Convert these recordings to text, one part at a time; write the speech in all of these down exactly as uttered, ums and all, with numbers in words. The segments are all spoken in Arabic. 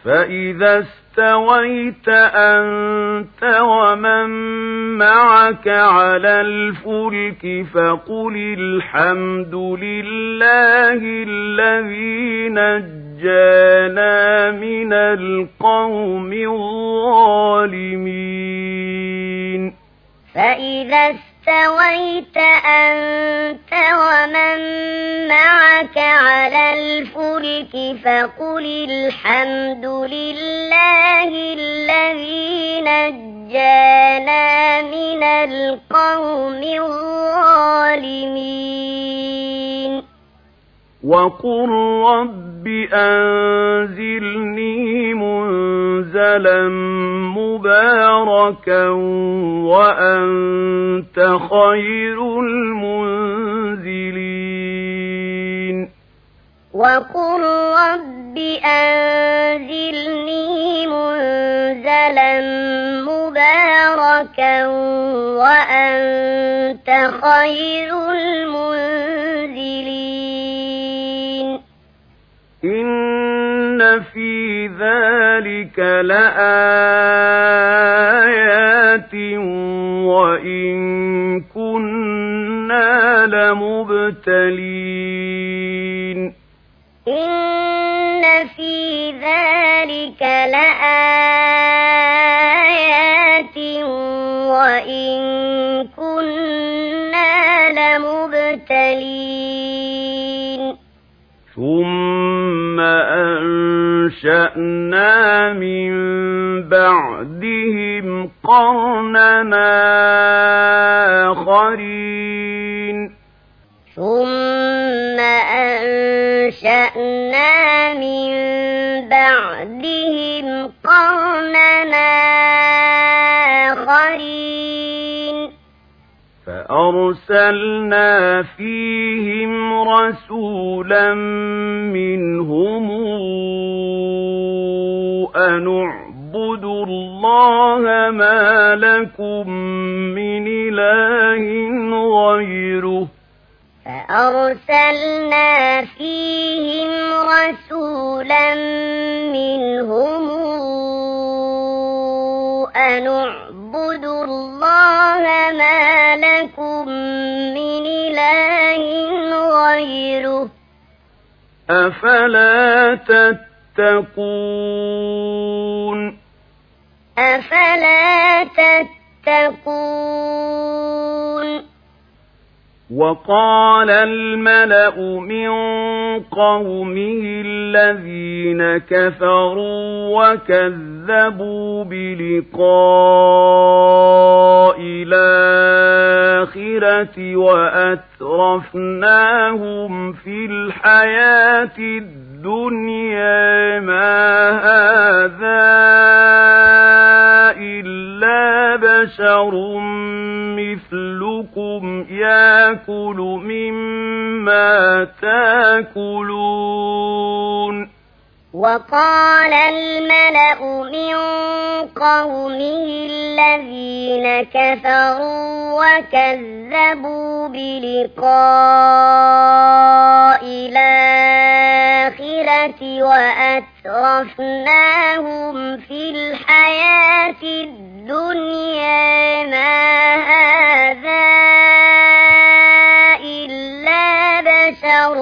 فإذا استويت أنت ومن معك على الفلك فقل الحمد لله الذي نجانا من القوم الظالمين. فإذا استويت أنت ومن معك على الفلك فقل الحمد لله الذي نجانا من القوم الظالمين. وقل رب أنزلني منزلا مباركا وأنت خير المنزلين. وقل رب أنزلني منزلا مباركا وأنت خير المنزلين. إن في ذلك لآيات وإن كنا لمبتلين. إن في ذلك لآيات وإن كنا لمبتلين. ثم أنشأنا من بعدهم قرننا آخرين. ثم أنشأنا من بعدهم قرننا آخرين. فأرسلنا فيهم رسولا منهم أن اعبدوا الله ما لكم من إله غيره. فأرسلنا فيهم رسولا منهم أن اعبدوا الله ما لكم من إله غيره. أفلا تتقون أفلا تتقون. وقال الملأ من قومه الذين كفروا وكذبوا بلقاء الآخرة وأترفناهم في الحياة الدنيا ما هذا إلا بشر مثلكم يأكل مما تأكلون. وقال الملأ من قومه الذين كفروا وكذبوا بلقاء الآخرة وأترفناهم في الحياة الدنيا ما هذا إلا بشر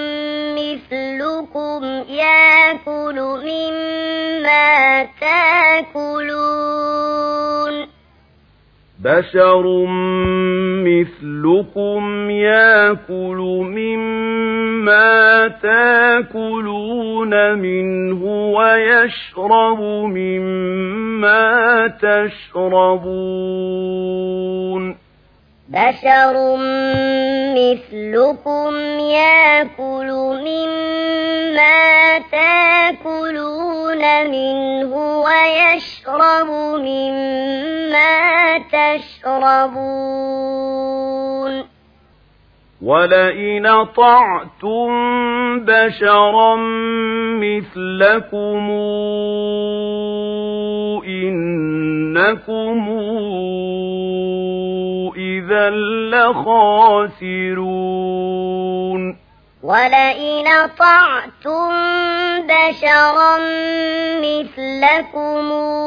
مثلكم يأكل مما تأكلون. بشر مثلكم يأكل مما تأكلون منه ويشرب مما تشربون. بشر مثلكم يأكل مما تأكلون منه ويشرب مما تشربون. ولئن أطعتم بشرا مثلكم إنكم إذا لخاسرون. ولئن أطعتم بشرا مثلكم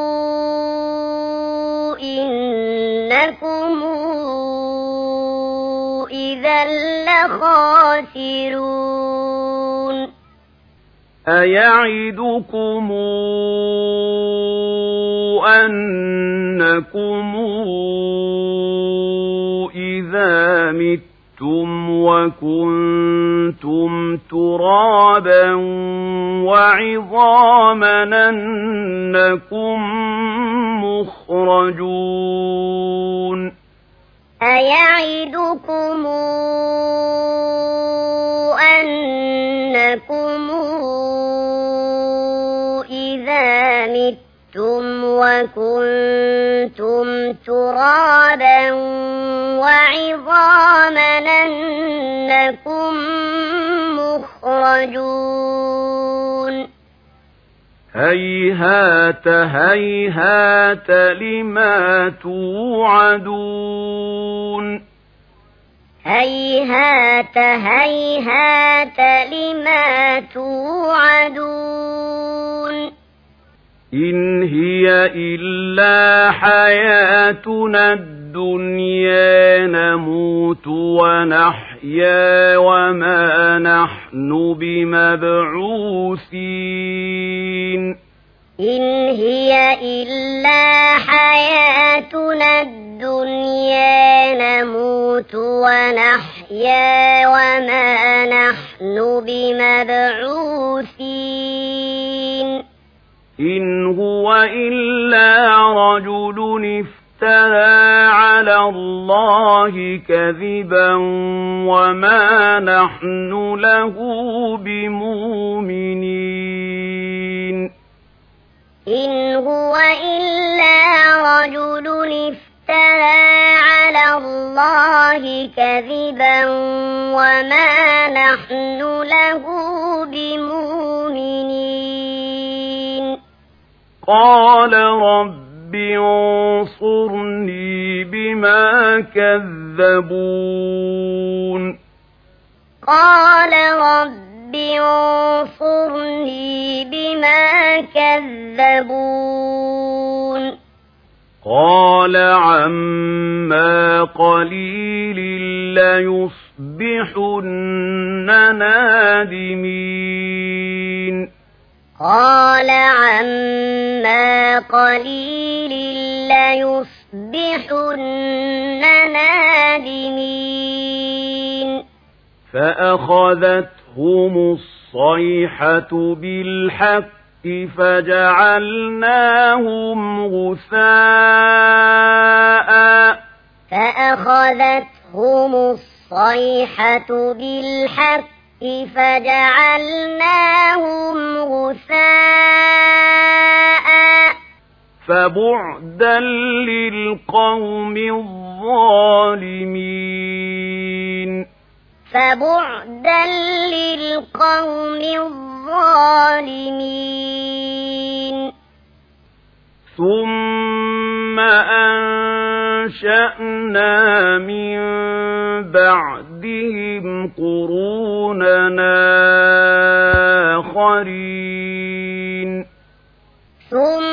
إنكم إذا لخاسرون أيعدكم أنكم إذا متم وكنتم ترابا وعظاما أنكم مخرجون أيعدكم أنكم إذا متم وكنتم ترابا وعظاما أنكم مخرجون هيهات هيهات لما توعدون هيهات هيهات لما توعدون إن هي إلا حياتنا الدنيا نموت ونحيا وما نحن بمبعوثين إن هي إلا حياتنا الدنيا نموت ونحيا وما نحن بمبعوثين إن هو إلا رجل افترى على الله كذبا وما نحن له بمؤمنين إن هو إلا رجل افترى على الله كذبا وما نحن له بمؤمنين قال رب انصرني بما كذبون قال رب انصرني بما كذبون قال عما قليل ليصبحن نادمين قال عما قليل ليصبحن نادمين فأخذتهم الصيحة بالحق فجعلناهم غثاء فأخذتهم الصيحة بالحق فجعلناهم غثاء فبعدا للقوم الظالمين فبعدا للقوم الظالمين ثم أنشأنا من بعدهم قروننا آخرين ثم